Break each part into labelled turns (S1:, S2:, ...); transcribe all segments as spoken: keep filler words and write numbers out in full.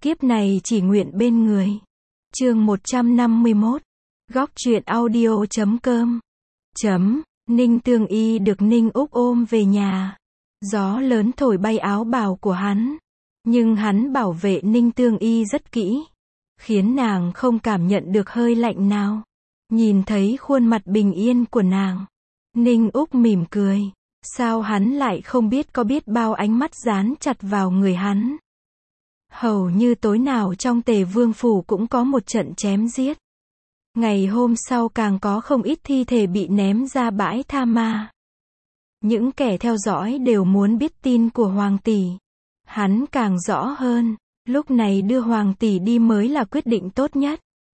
S1: Kiếp này chỉ nguyện bên người. Chương một trăm năm mươi mốt. Góc truyện audio chấm com. Chấm. Ninh Tương Y được Ninh Úc ôm về nhà. Gió lớn thổi bay áo bào của hắn. Nhưng hắn bảo vệ Ninh Tương Y rất kỹ. Khiến nàng không cảm nhận được hơi lạnh nào. Nhìn thấy khuôn mặt bình yên của nàng. Ninh Úc mỉm cười. Sao hắn lại không biết có biết bao ánh mắt dán chặt vào người hắn. Hầu như tối nào trong Tề Vương phủ cũng có một trận chém giết. Ngày hôm sau càng có không ít thi thể bị ném ra bãi tha ma. Những kẻ theo dõi đều muốn biết tin của Hoàng tỷ. Hắn càng rõ hơn, lúc này đưa Hoàng tỷ đi mới là quyết định tốt nhất.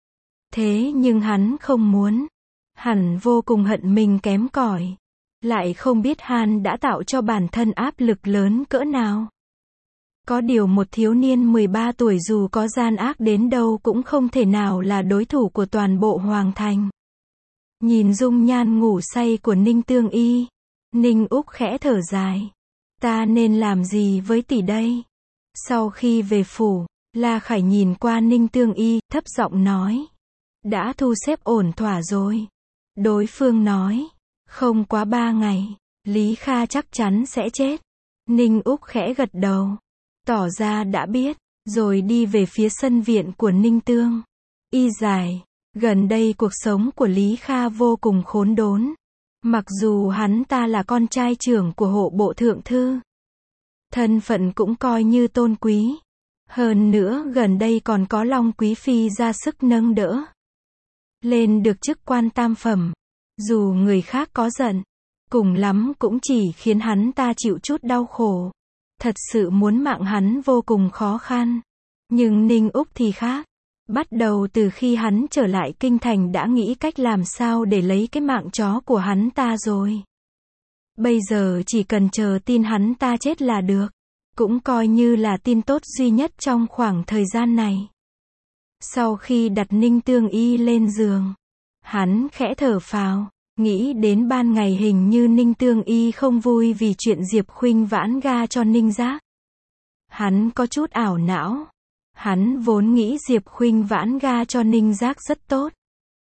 S1: Thế nhưng hắn không muốn. Hẳn vô cùng hận mình kém cỏi. Lại không biết hắn đã tạo cho bản thân áp lực lớn cỡ nào. Có điều một thiếu niên mười ba tuổi dù có gian ác đến đâu cũng không thể nào là đối thủ của toàn bộ Hoàng thành. Nhìn dung nhan ngủ say của Ninh Tương Y, Ninh Úc khẽ thở dài. Ta nên làm gì với tỷ đây? Sau khi về phủ, La Khải nhìn qua Ninh Tương Y, thấp giọng nói. Đã thu xếp ổn thỏa rồi. Đối phương nói. Không quá ba ngày, Lý Kha chắc chắn sẽ chết. Ninh Úc khẽ gật đầu. Tỏ ra đã biết, rồi đi về phía sân viện của Ninh Tương Y giải. Gần đây cuộc sống của Lý Kha vô cùng khốn đốn. Mặc dù hắn ta là con trai trưởng của hộ bộ thượng thư. Thân phận cũng coi như tôn quý. Hơn nữa gần đây còn có Long Quý Phi ra sức nâng đỡ. Lên được chức quan tam phẩm. Dù người khác có giận, cùng lắm cũng chỉ khiến hắn ta chịu chút đau khổ. Thật sự muốn mạng hắn vô cùng khó khăn. Nhưng Ninh Úc thì khác. Bắt đầu từ khi hắn trở lại kinh thành đã nghĩ cách làm sao để lấy cái mạng chó của hắn ta rồi. Bây giờ chỉ cần chờ tin hắn ta chết là được. Cũng coi như là tin tốt duy nhất trong khoảng thời gian này. Sau khi đặt Ninh Tương Y lên giường, hắn khẽ thở phào. Nghĩ đến ban ngày hình như Ninh Tương Y không vui vì chuyện Diệp Khuynh vãn ga cho Ninh Giác. Hắn có chút ảo não. Hắn vốn nghĩ Diệp Khuynh vãn ga cho Ninh Giác rất tốt.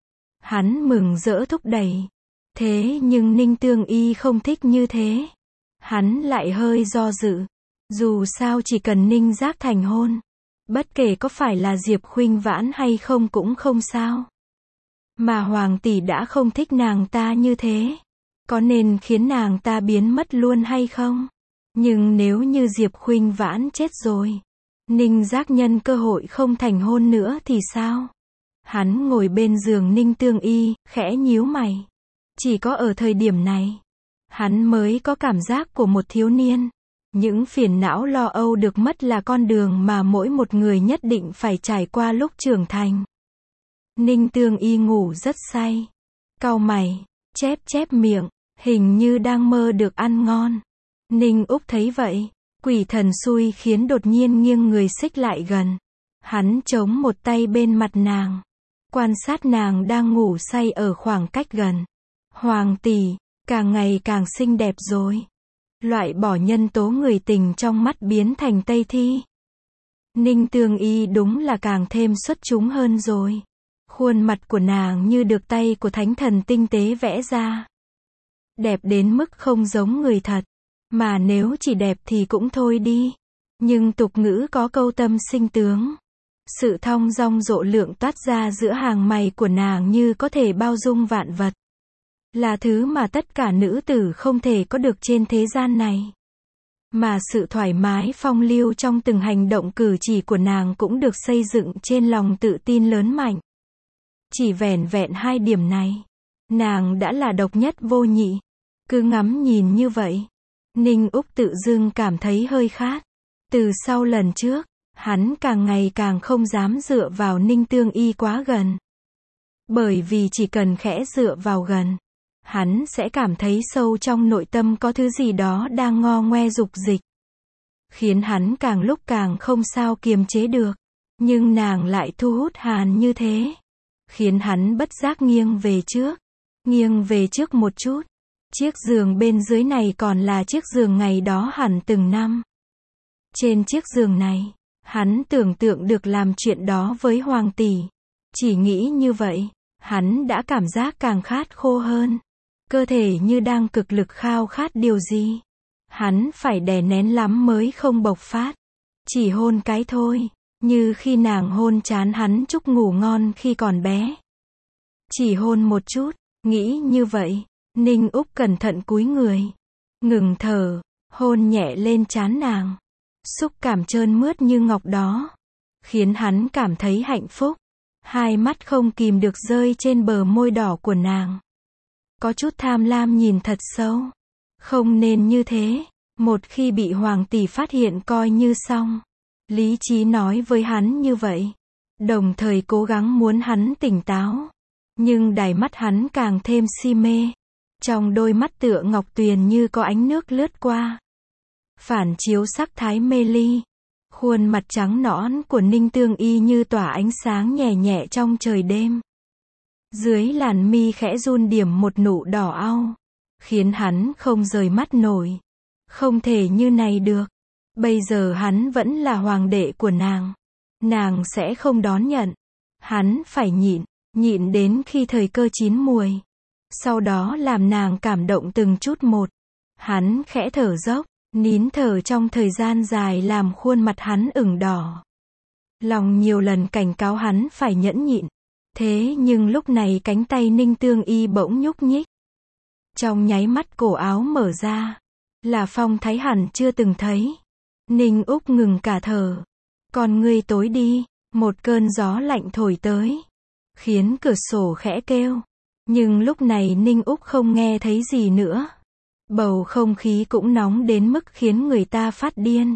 S1: Hắn mừng rỡ thúc đẩy. Thế nhưng Ninh Tương Y không thích như thế. Hắn lại hơi do dự. Dù sao chỉ cần Ninh Giác thành hôn. Bất kể có phải là Diệp Khuynh vãn hay không cũng không sao. Mà Hoàng tỷ đã không thích nàng ta như thế. Có nên khiến nàng ta biến mất luôn hay không? Nhưng nếu như Diệp Khuynh vãn chết rồi, Ninh Giác nhân cơ hội không thành hôn nữa thì sao? Hắn ngồi bên giường Ninh Tương Y, khẽ nhíu mày. Chỉ có ở thời điểm này, hắn mới có cảm giác của một thiếu niên. Những phiền não lo âu được mất là con đường mà mỗi một người nhất định phải trải qua lúc trưởng thành. Ninh Tương Y ngủ rất say. Cau mày, chép chép miệng, hình như đang mơ được ăn ngon. Ninh Úc thấy vậy, quỷ thần xui khiến đột nhiên nghiêng người xích lại gần. Hắn chống một tay bên mặt nàng. Quan sát nàng đang ngủ say ở khoảng cách gần. Hoàng tỷ, càng ngày càng xinh đẹp rồi. Loại bỏ nhân tố người tình trong mắt biến thành Tây Thi. Ninh Tương Y đúng là càng thêm xuất chúng hơn rồi. Khuôn mặt của nàng như được tay của thánh thần tinh tế vẽ ra. Đẹp đến mức không giống người thật. Mà nếu chỉ đẹp thì cũng thôi đi. Nhưng tục ngữ có câu tâm sinh tướng. Sự thong dong rộ lượng toát ra giữa hàng mày của nàng như có thể bao dung vạn vật. Là thứ mà tất cả nữ tử không thể có được trên thế gian này. Mà sự thoải mái phong lưu trong từng hành động cử chỉ của nàng cũng được xây dựng trên lòng tự tin lớn mạnh. Chỉ vẻn vẹn hai điểm này, nàng đã là độc nhất vô nhị. Cứ ngắm nhìn như vậy, Ninh Úc tự dưng cảm thấy hơi khát. Từ sau lần trước, hắn càng ngày càng không dám dựa vào Ninh Tương Y quá gần. Bởi vì chỉ cần khẽ dựa vào gần, hắn sẽ cảm thấy sâu trong nội tâm có thứ gì đó đang ngo ngoe dục dịch. Khiến hắn càng lúc càng không sao kiềm chế được. Nhưng nàng lại thu hút hắn như thế. Khiến hắn bất giác nghiêng về trước. Nghiêng về trước một chút. Chiếc giường bên dưới này còn là chiếc giường ngày đó hẳn từng năm. Trên chiếc giường này, Hắn tưởng tượng được làm chuyện đó với Hoàng tỷ. Chỉ nghĩ như vậy, hắn đã cảm giác càng khát khô hơn. Cơ thể như đang cực lực khao khát điều gì. Hắn phải đè nén lắm mới không bộc phát. Chỉ hôn cái thôi, như khi nàng hôn trán hắn chúc ngủ ngon khi còn bé. Chỉ hôn một chút, nghĩ như vậy, Ninh Úc cẩn thận cúi người, ngừng thở, hôn nhẹ lên trán nàng. Xúc cảm trơn mướt như ngọc đó, khiến hắn cảm thấy hạnh phúc. Hai mắt không kìm được rơi trên bờ môi đỏ của nàng. Có chút tham lam nhìn thật sâu. Không nên như thế, một khi bị Hoàng tỷ phát hiện coi như xong. Lý trí nói với hắn như vậy, đồng thời cố gắng muốn hắn tỉnh táo. Nhưng đáy mắt hắn càng thêm si mê. Trong đôi mắt tựa ngọc tuyền như có ánh nước lướt qua, phản chiếu sắc thái mê ly. Khuôn mặt trắng nõn của Ninh Tương Y như tỏa ánh sáng nhẹ nhẹ trong trời đêm. Dưới làn mi khẽ run điểm một nụ đỏ au, khiến hắn không rời mắt nổi. Không thể như này được. Bây giờ hắn vẫn là hoàng đệ của nàng. Nàng sẽ không đón nhận. Hắn phải nhịn, nhịn đến khi thời cơ chín muồi. Sau đó làm nàng cảm động từng chút một. Hắn khẽ thở dốc, nín thở trong thời gian dài làm khuôn mặt hắn ửng đỏ. Lòng nhiều lần cảnh cáo hắn phải nhẫn nhịn. Thế nhưng lúc này cánh tay Ninh Tương Y bỗng nhúc nhích. Trong nháy mắt cổ áo mở ra. Là phong thái hẳn chưa từng thấy. Ninh Úc ngừng cả thở. Con ngươi tối đi, một cơn gió lạnh thổi tới. Khiến cửa sổ khẽ kêu. Nhưng lúc này Ninh Úc không nghe thấy gì nữa. Bầu không khí cũng nóng đến mức khiến người ta phát điên.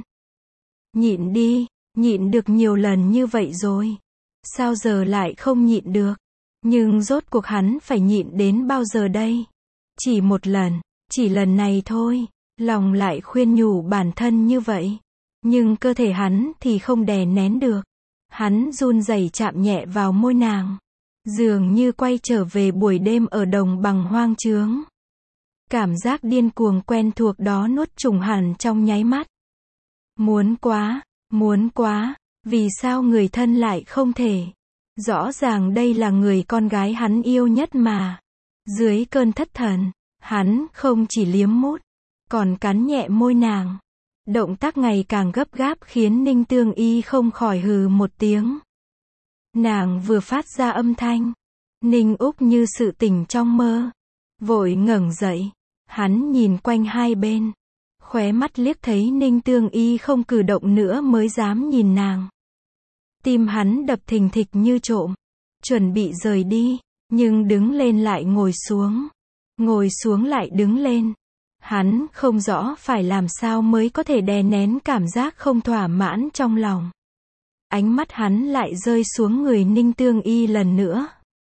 S1: Nhịn đi, nhịn được nhiều lần như vậy rồi. Sao giờ lại không nhịn được? Nhưng rốt cuộc hắn phải nhịn đến bao giờ đây? Chỉ một lần, chỉ lần này thôi. Lòng lại khuyên nhủ bản thân như vậy. Nhưng cơ thể hắn thì không đè nén được. Hắn run rẩy chạm nhẹ vào môi nàng. Dường như quay trở về buổi đêm ở đồng bằng hoang trướng. Cảm giác điên cuồng quen thuộc đó nuốt chửng hẳn trong nháy mắt. Muốn quá, muốn quá, vì sao người thân lại không thể? Rõ ràng đây là người con gái hắn yêu nhất mà. Dưới cơn thất thần, hắn không chỉ liếm mút, còn cắn nhẹ môi nàng. Động tác ngày càng gấp gáp khiến Ninh Tương Y không khỏi hừ một tiếng. Nàng vừa phát ra âm thanh. Ninh Úc như sự tỉnh trong mơ. Vội ngẩng dậy. Hắn nhìn quanh hai bên. Khóe mắt liếc thấy Ninh Tương Y không cử động nữa mới dám nhìn nàng. Tim hắn đập thình thịch như trộm. Chuẩn bị rời đi. Nhưng đứng lên lại ngồi xuống. Ngồi xuống lại đứng lên. Hắn không rõ phải làm sao mới có thể đè nén cảm giác không thỏa mãn trong lòng. Ánh mắt hắn lại rơi xuống người Ninh Tương Y lần nữa.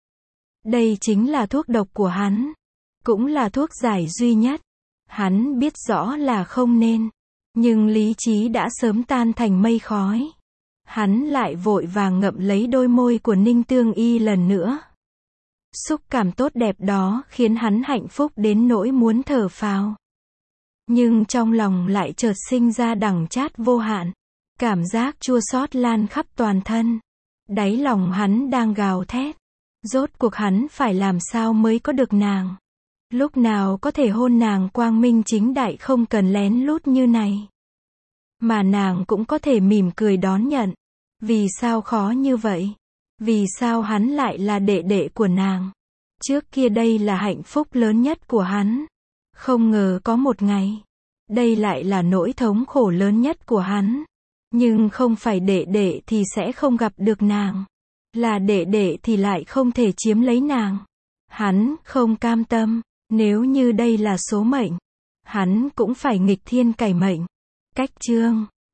S1: Đây chính là thuốc độc của hắn. Cũng là thuốc giải duy nhất. Hắn biết rõ là không nên. Nhưng lý trí đã sớm tan thành mây khói. Hắn lại vội vàng ngậm lấy đôi môi của Ninh Tương Y lần nữa. Xúc cảm tốt đẹp đó khiến hắn hạnh phúc đến nỗi muốn thở phào. Nhưng trong lòng lại chợt sinh ra đắng chát vô hạn. Cảm giác chua xót lan khắp toàn thân. Đáy lòng hắn đang gào thét. Rốt cuộc hắn phải làm sao mới có được nàng. Lúc nào có thể hôn nàng quang minh chính đại không cần lén lút như này. Mà nàng cũng có thể mỉm cười đón nhận. Vì sao khó như vậy? Vì sao hắn lại là đệ đệ của nàng? Trước kia đây là hạnh phúc lớn nhất của hắn. Không ngờ có một ngày. Đây lại là nỗi thống khổ lớn nhất của hắn. Nhưng không phải đệ đệ thì sẽ không gặp được nàng. Là đệ đệ thì lại không thể chiếm lấy nàng. Hắn không cam tâm. Nếu như đây là số mệnh, hắn cũng phải nghịch thiên cải mệnh. Cách chương